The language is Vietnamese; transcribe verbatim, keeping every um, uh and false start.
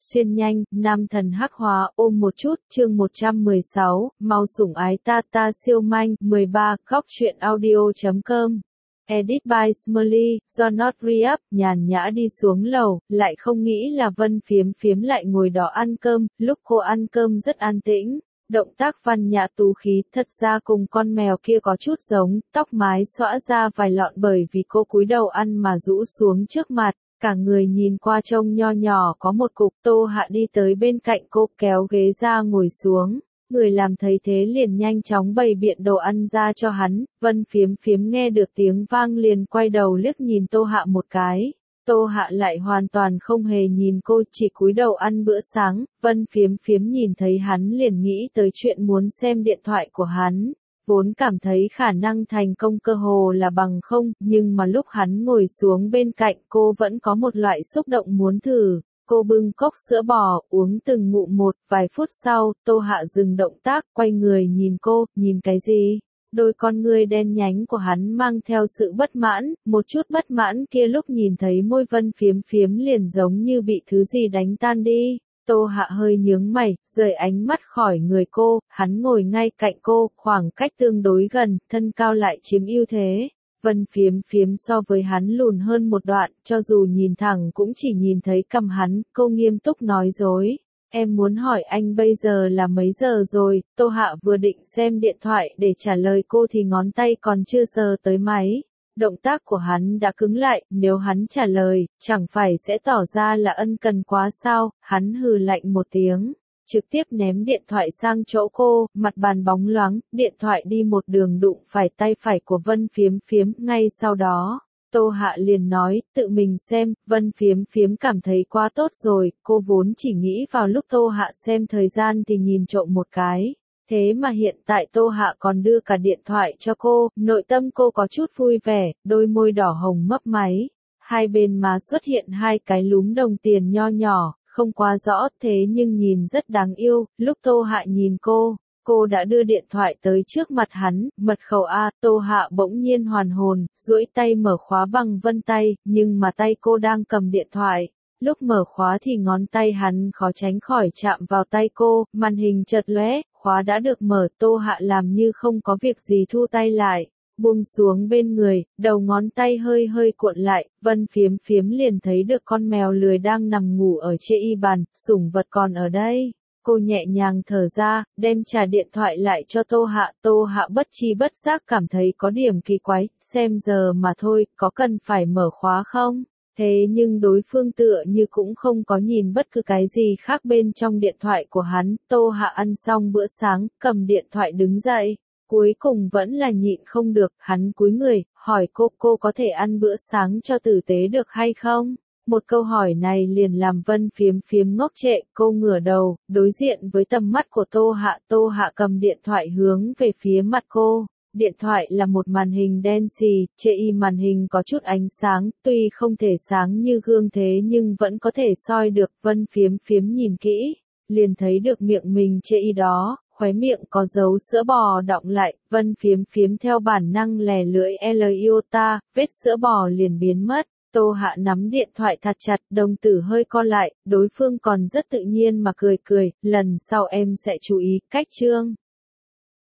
Xuyên nhanh, nam thần hắc hóa, ôm một chút, chương một trăm mười sáu, mau sủng ái ta ta siêu manh, mười ba, góc truyện audio.com. Edit by Smiley, do Not Re-up, nhàn nhã đi xuống lầu, lại không nghĩ là Vân Phiếm Phiếm lại ngồi đó ăn cơm, lúc cô ăn cơm rất an tĩnh. Động tác văn nhã tú khí, thật ra cùng con mèo kia có chút giống, tóc mái xõa ra vài lọn bởi vì cô cúi đầu ăn mà rũ xuống trước mặt. Cả người nhìn qua trông nho nhỏ có một cục. Tô Hạ đi tới bên cạnh cô, kéo ghế ra ngồi xuống. Người làm thấy thế liền nhanh chóng bày biện đồ ăn ra cho hắn. Vân Phiếm Phiếm nghe được tiếng vang liền quay đầu liếc nhìn Tô Hạ một cái. Tô Hạ lại hoàn toàn không hề nhìn cô, chỉ cúi đầu ăn bữa sáng. Vân Phiếm Phiếm nhìn thấy hắn liền nghĩ tới chuyện muốn xem điện thoại của hắn. Vốn cảm thấy khả năng thành công cơ hồ là bằng không, nhưng mà lúc hắn ngồi xuống bên cạnh cô vẫn có một loại xúc động muốn thử. Cô bưng cốc sữa bò, uống từng ngụm một, vài phút sau, Tô Hạ dừng động tác, quay người nhìn cô, nhìn cái gì? Đôi con ngươi đen nhánh của hắn mang theo sự bất mãn, một chút bất mãn kia lúc nhìn thấy môi Vân Phiếm Phiếm liền giống như bị thứ gì đánh tan đi. Tô Hạ hơi nhướng mày, rời ánh mắt khỏi người cô, hắn ngồi ngay cạnh cô, khoảng cách tương đối gần, thân cao lại chiếm ưu thế. Vân Phiếm Phiếm so với hắn lùn hơn một đoạn, cho dù nhìn thẳng cũng chỉ nhìn thấy cằm hắn, cô nghiêm túc nói dối. Em muốn hỏi anh bây giờ là mấy giờ rồi? Tô Hạ vừa định xem điện thoại để trả lời cô thì ngón tay còn chưa sờ tới máy. Động tác của hắn đã cứng lại, nếu hắn trả lời, chẳng phải sẽ tỏ ra là ân cần quá sao? Hắn hừ lạnh một tiếng, trực tiếp ném điện thoại sang chỗ cô, mặt bàn bóng loáng, điện thoại đi một đường đụng phải tay phải của Vân Phiếm Phiếm. Ngay sau đó, Tô Hạ liền nói, tự mình xem. Vân Phiếm Phiếm cảm thấy quá tốt rồi, cô vốn chỉ nghĩ vào lúc Tô Hạ xem thời gian thì nhìn trộm một cái. Thế mà hiện tại Tô Hạ còn đưa cả điện thoại cho cô, nội tâm cô có chút vui vẻ, đôi môi đỏ hồng mấp máy. Hai bên má xuất hiện hai cái lúm đồng tiền nho nhỏ, không quá rõ thế nhưng nhìn rất đáng yêu. Lúc Tô Hạ nhìn cô, cô đã đưa điện thoại tới trước mặt hắn, mật khẩu A. Tô Hạ bỗng nhiên hoàn hồn, duỗi tay mở khóa bằng vân tay, nhưng mà tay cô đang cầm điện thoại. Lúc mở khóa thì ngón tay hắn khó tránh khỏi chạm vào tay cô, màn hình chợt lóe, khóa đã được mở. Tô Hạ làm như không có việc gì thu tay lại, buông xuống bên người, đầu ngón tay hơi hơi cuộn lại. Vân Phiếm Phiếm liền thấy được con mèo lười đang nằm ngủ ở trên y bàn, sủng vật còn ở đây. Cô nhẹ nhàng thở ra, đem trả điện thoại lại cho Tô Hạ. Tô Hạ bất chi bất giác cảm thấy có điểm kỳ quái, xem giờ mà thôi, có cần phải mở khóa không? Thế nhưng đối phương tựa như cũng không có nhìn bất cứ cái gì khác bên trong điện thoại của hắn. Tô Hạ ăn xong bữa sáng, cầm điện thoại đứng dậy. Cuối cùng vẫn là nhịn không được, hắn cúi người, hỏi cô, cô có thể ăn bữa sáng cho tử tế được hay không? Một câu hỏi này liền làm Vân Phiếm Phiếm ngốc trệ, cô ngửa đầu, đối diện với tầm mắt của Tô Hạ. Tô Hạ cầm điện thoại hướng về phía mặt cô. Điện thoại là một màn hình đen xì, trên y màn hình có chút ánh sáng, tuy không thể sáng như gương thế nhưng vẫn có thể soi được. Vân Phiếm Phiếm nhìn kỹ, liền thấy được miệng mình trên y đó, khóe miệng có dấu sữa bò đọng lại. Vân Phiếm Phiếm theo bản năng lè lưỡi L iota, vết sữa bò liền biến mất. Tô Hạ nắm điện thoại thật chặt, đồng tử hơi co lại, đối phương còn rất tự nhiên mà cười cười, lần sau em sẽ chú ý. Cách chương